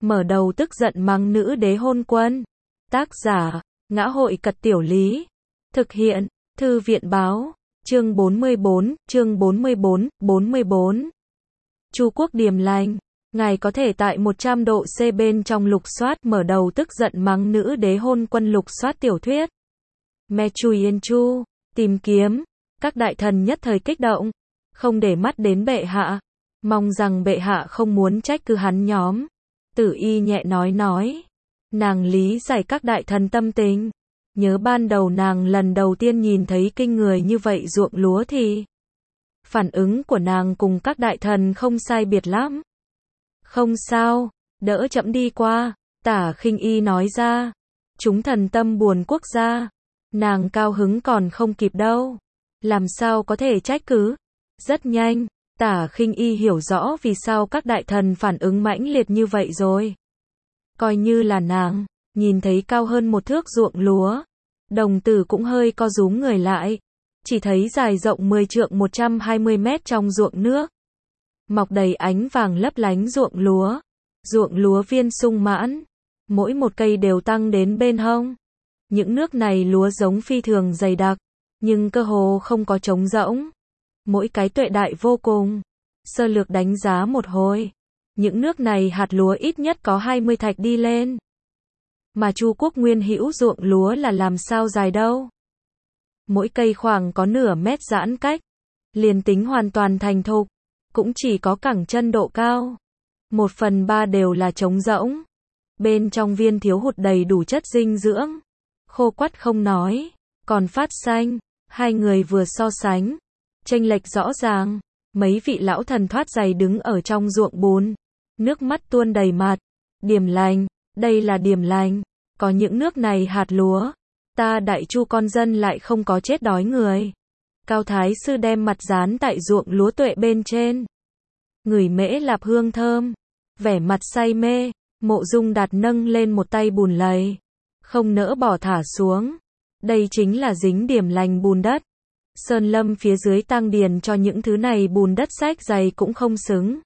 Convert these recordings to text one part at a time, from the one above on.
mở đầu tức giận mắng nữ đế hôn quân. Tác giả, Ngã hội Cật Tiểu Lý. Thực hiện, Thư viện Báo. Chương 44, chương 44. Chu Quốc điềm lành. Ngài có thể tại 100 độ C bên trong lục soát mở đầu tức giận mắng nữ đế hôn quân lục soát tiểu thuyết. Me Chui Yên Chu, tìm kiếm. Các đại thần nhất thời kích động, không để mắt đến bệ hạ. Mong rằng bệ hạ không muốn trách cứ hắn nhóm. Tử Y nhẹ nói. Nàng lý giải các đại thần tâm tình. Nhớ ban đầu nàng lần đầu tiên nhìn thấy kinh người như vậy ruộng lúa thì phản ứng của nàng cùng các đại thần không sai biệt lắm. Không sao, đỡ chậm đi qua, Tả Khinh Y nói ra. Chúng thần tâm buồn quốc gia. Nàng cao hứng còn không kịp đâu. Làm sao có thể trách cứ. Rất nhanh, Tả Khinh Y hiểu rõ vì sao các đại thần phản ứng mãnh liệt như vậy rồi. Coi như là nàng, nhìn thấy cao hơn một thước ruộng lúa, đồng tử cũng hơi co rúm người lại. Chỉ thấy dài rộng 10 trượng 120 mét trong ruộng nước. Mọc đầy ánh vàng lấp lánh ruộng lúa viên sung mãn. Mỗi một cây đều tăng đến bên hông. Những nước này lúa giống phi thường dày đặc, nhưng cơ hồ không có trống rỗng. Mỗi cái tuệ đại vô cùng. Sơ lược đánh giá một hồi. Những nước này hạt lúa ít nhất có 20 thạch đi lên. Mà Chu Quốc nguyên hữu ruộng lúa là làm sao dài đâu. Mỗi cây khoảng có nửa mét giãn cách. Liền tính hoàn toàn thành thục, cũng chỉ có cẳng chân độ cao. 1/3 đều là trống rỗng. Bên trong viên thiếu hụt đầy đủ chất dinh dưỡng. Khô quắt không nói, còn phát xanh. Hai người vừa so sánh, chênh lệch rõ ràng. Mấy vị lão thần thoát giày đứng ở trong ruộng bùn. Nước mắt tuôn đầy mặt. Điềm lành, đây là điềm lành. Có những nước này hạt lúa, ta Đại Chu con dân lại không có chết đói người. Cao Thái Sư đem mặt dán tại ruộng lúa tuệ bên trên. Ngửi mễ lạp hương thơm. Vẻ mặt say mê, Mộ Dung Đạt nâng lên một tay bùn lầy. Không nỡ bỏ thả xuống. Đây chính là dính điềm lành bùn đất. Sơn lâm phía dưới tăng điền cho những thứ này bùn đất sách dày cũng không xứng.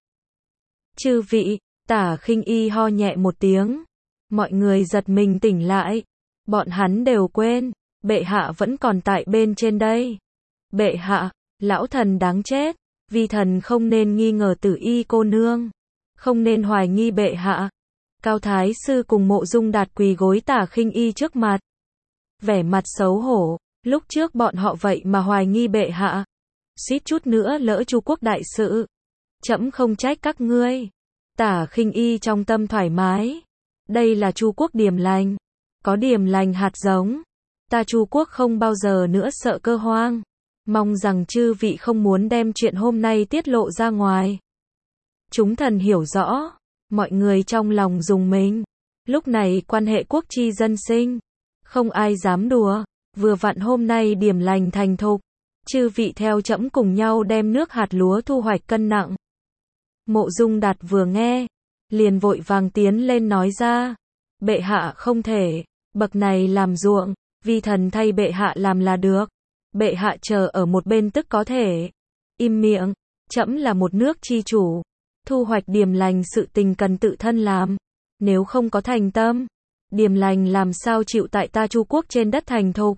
Chư vị, Tả Khinh Y ho nhẹ một tiếng. Mọi người giật mình tỉnh lại. Bọn hắn đều quên, bệ hạ vẫn còn tại bên trên đây. Bệ hạ, lão thần đáng chết. Vi thần không nên nghi ngờ Tử Y cô nương. Không nên hoài nghi bệ hạ. Cao Thái Sư cùng Mộ Dung Đạt quỳ gối Tả Khinh Y trước mặt. Vẻ mặt xấu hổ. Lúc trước bọn họ vậy mà hoài nghi bệ hạ. Suýt chút nữa lỡ Chu Quốc đại sự. Trẫm không trách các ngươi. Tả Khinh Y trong tâm thoải mái. Đây là Chu Quốc điềm lành. Có điềm lành hạt giống. Ta Chu Quốc không bao giờ nữa sợ cơ hoang. Mong rằng chư vị không muốn đem chuyện hôm nay tiết lộ ra ngoài. Chúng thần hiểu rõ. Mọi người trong lòng rùng mình. Lúc này quan hệ quốc chi dân sinh. Không ai dám đùa. Vừa vặn hôm nay điềm lành thành thục. Chư vị theo trẫm cùng nhau đem nước hạt lúa thu hoạch cân nặng. Mộ Dung Đạt vừa nghe, liền vội vàng tiến lên nói ra. Bệ hạ không thể, bậc này làm ruộng, vi thần thay bệ hạ làm là được. Bệ hạ chờ ở một bên tức có thể. Im miệng, trẫm là một nước chi chủ. Thu hoạch điềm lành sự tình cần tự thân làm. Nếu không có thành tâm, điềm lành làm sao chịu tại ta Chu Quốc trên đất thành thục.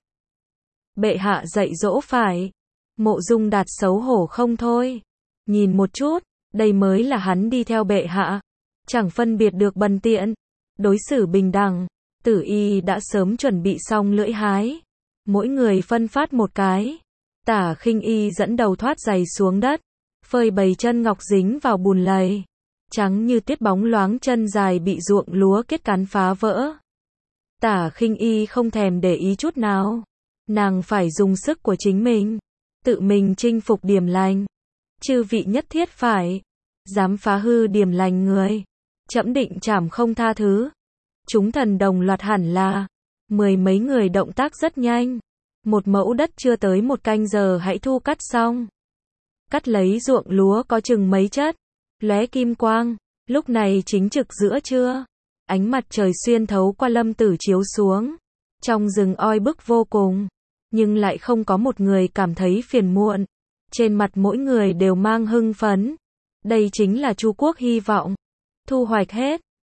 Bệ hạ dạy dỗ phải. Mộ Dung Đạt xấu hổ không thôi. Nhìn một chút, đây mới là hắn đi theo bệ hạ. Chẳng phân biệt được bần tiện. Đối xử bình đẳng. Tử Y đã sớm chuẩn bị xong lưỡi hái. Mỗi người phân phát một cái. Tả Khinh Y dẫn đầu thoát giày xuống đất. Phơi bầy chân ngọc dính vào bùn lầy. Trắng như tuyết bóng loáng chân dài bị ruộng lúa kết cán phá vỡ. Tả Khinh Y không thèm để ý chút nào. Nàng phải dùng sức của chính mình. Tự mình chinh phục điềm lành. Chư vị nhất thiết phải. Dám phá hư điềm lành người. Trẫm định trảm không tha thứ. Chúng thần đồng loạt hẳn là. 10 mấy người động tác rất nhanh. Một mẫu đất chưa tới 1 canh giờ hãy thu cắt xong. Cắt lấy ruộng lúa có chừng mấy chất. Lóe kim quang. Lúc này chính trực giữa trưa. Ánh mặt trời xuyên thấu qua lâm tử chiếu xuống. Trong rừng oi bức vô cùng. Nhưng lại không có một người cảm thấy phiền muộn. Trên mặt mỗi người đều mang hưng phấn. Đây chính là Chu Quốc hy vọng. Thu hoạch hết,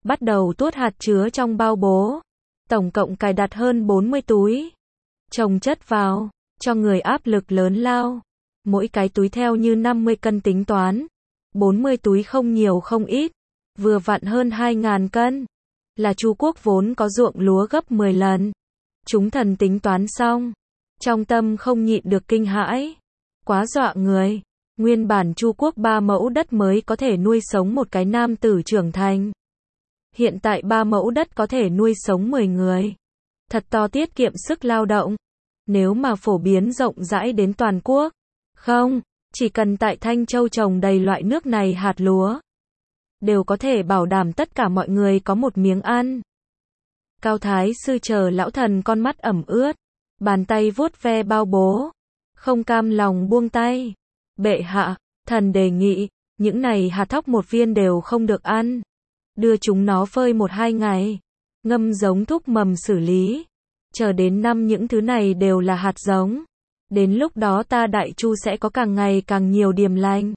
bắt đầu tuốt hạt chứa trong bao bố. Tổng cộng cài đặt hơn 40 túi. Chồng chất vào, cho người áp lực lớn lao. Mỗi cái túi theo như 50 cân tính toán. 40 túi không nhiều không ít, vừa vặn hơn 2.000 cân. Là Chu Quốc vốn có ruộng lúa gấp 10 lần. Chúng thần tính toán xong, trong tâm không nhịn được kinh hãi. Quá dọa người. Nguyên bản Chu Quốc 3 mẫu đất mới có thể nuôi sống một cái nam tử trưởng thành. Hiện tại 3 mẫu đất có thể nuôi sống 10 người. Thật to tiết kiệm sức lao động. Nếu mà phổ biến rộng rãi đến toàn quốc. Không, chỉ cần tại Thanh Châu trồng đầy loại nước này hạt lúa. Đều có thể bảo đảm tất cả mọi người có một miếng ăn. Cao Thái sư chờ lão thần con mắt ẩm ướt. Bàn tay vuốt ve bao bố. Không cam lòng buông tay. Bệ hạ, thần đề nghị, những này hạt thóc một viên đều không được ăn. Đưa chúng nó phơi 1-2 ngày. Ngâm giống thúc mầm xử lý. Chờ đến năm những thứ này đều là hạt giống. Đến lúc đó ta Đại Chu sẽ có càng ngày càng nhiều điềm lành.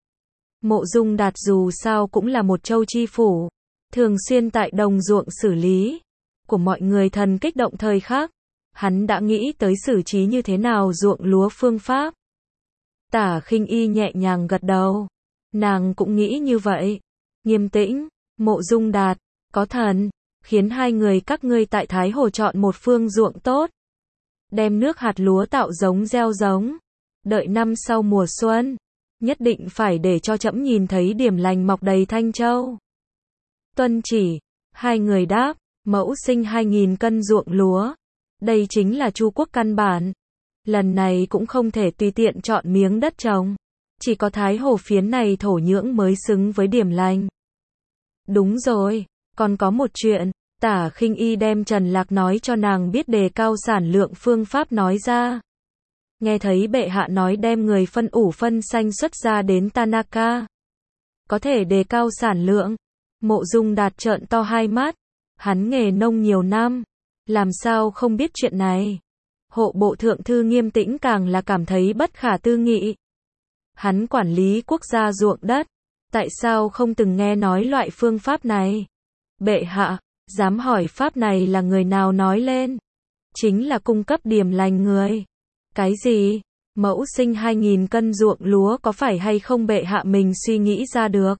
Mộ Dung Đạt dù sao cũng là một châu chi phủ. Thường xuyên tại đồng ruộng xử lý. Của mọi người thần kích động thời khắc. Hắn đã nghĩ tới xử trí như thế nào ruộng lúa phương pháp. Tả Khinh Y nhẹ nhàng gật đầu. Nàng cũng nghĩ như vậy. Nghiêm tĩnh, Mộ Dung Đạt, có thần, khiến hai người các ngươi tại Thái Hồ chọn một phương ruộng tốt. Đem nước hạt lúa tạo giống gieo giống. Đợi năm sau mùa xuân, nhất định phải để cho trẫm nhìn thấy điểm lành mọc đầy Thanh Châu. Tuân chỉ, hai người đáp, mẫu sinh 2.000 cân ruộng lúa. Đây chính là Chu Quốc căn bản. Lần này cũng không thể tùy tiện chọn miếng đất trồng. Chỉ có Thái Hồ phiến này thổ nhưỡng mới xứng với điểm lành. Đúng rồi, còn có một chuyện. Tả Khinh Y đem Trần Lạc nói cho nàng biết đề cao sản lượng phương pháp nói ra. Nghe thấy bệ hạ nói đem người phân ủ phân xanh xuất ra đến Tanaka. Có thể đề cao sản lượng. Mộ Dung Đạt trợn to hai mắt. Hắn nghề nông nhiều năm. Làm sao không biết chuyện này. Hộ bộ thượng thư Nghiêm Tĩnh càng là cảm thấy bất khả tư nghị. Hắn quản lý quốc gia ruộng đất. Tại sao không từng nghe nói loại phương pháp này? Bệ hạ, dám hỏi pháp này là người nào nói lên? Chính là cung cấp điểm lành người. Cái gì? Mẫu sinh 2.000 cân ruộng lúa có phải hay không bệ hạ mình suy nghĩ ra được?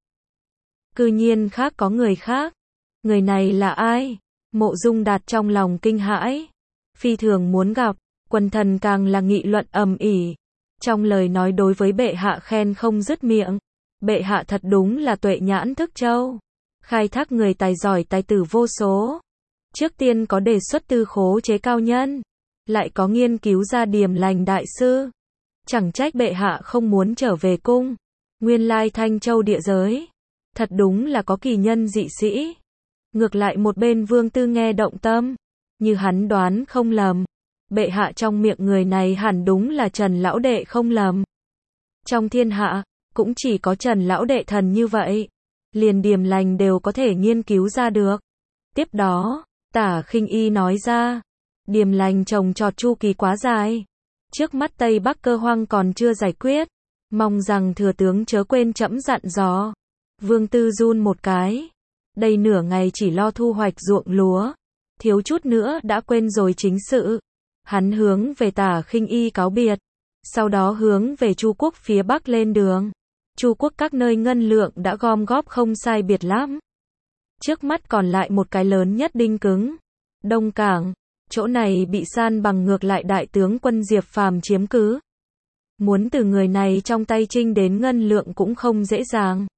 Cư nhiên khác có người khác. Người này là ai? Mộ Dung Đạt trong lòng kinh hãi. Phi thường muốn gặp, quần thần càng là nghị luận ầm ĩ. Trong lời nói đối với bệ hạ khen không dứt miệng. Bệ hạ thật đúng là tuệ nhãn thức châu. Khai thác người tài giỏi tài tử vô số. Trước tiên có đề xuất tư khố chế cao nhân. Lại có nghiên cứu ra điểm lành đại sư. Chẳng trách bệ hạ không muốn trở về cung. Nguyên lai Thanh Châu địa giới. Thật đúng là có kỳ nhân dị sĩ. Ngược lại một bên Vương Tư nghe động tâm. Như hắn đoán không lầm. Bệ hạ trong miệng người này hẳn đúng là Trần Lão Đệ không lầm. Trong thiên hạ, cũng chỉ có Trần Lão Đệ thần như vậy. Liền điểm lành đều có thể nghiên cứu ra được. Tiếp đó, Tả Khinh Y nói ra. Điểm lành trồng trọt chu kỳ quá dài. Trước mắt Tây Bắc cơ hoang còn chưa giải quyết. Mong rằng thừa tướng chớ quên trẫm dặn dò. Vương Tư run một cái. Đây nửa ngày chỉ lo thu hoạch ruộng lúa. Thiếu chút nữa đã quên rồi chính sự. Hắn hướng về Tả Khinh Y cáo biệt. Sau đó hướng về Chu Quốc phía Bắc lên đường. Chu Quốc các nơi ngân lượng đã gom góp không sai biệt lắm. Trước mắt còn lại một cái lớn nhất đinh cứng. Đông Cảng. Chỗ này bị san bằng ngược lại đại tướng quân Diệp Phàm chiếm cứ. Muốn từ người này trong tay trinh đến ngân lượng cũng không dễ dàng.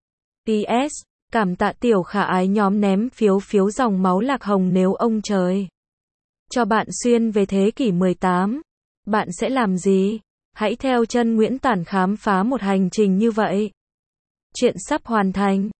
PS. Cảm tạ tiểu khả ái nhóm ném phiếu dòng máu lạc hồng nếu ông trời cho bạn xuyên về thế kỷ 18. Bạn sẽ làm gì? Hãy theo chân Nguyễn Tản khám phá một hành trình như vậy. Chuyện sắp hoàn thành.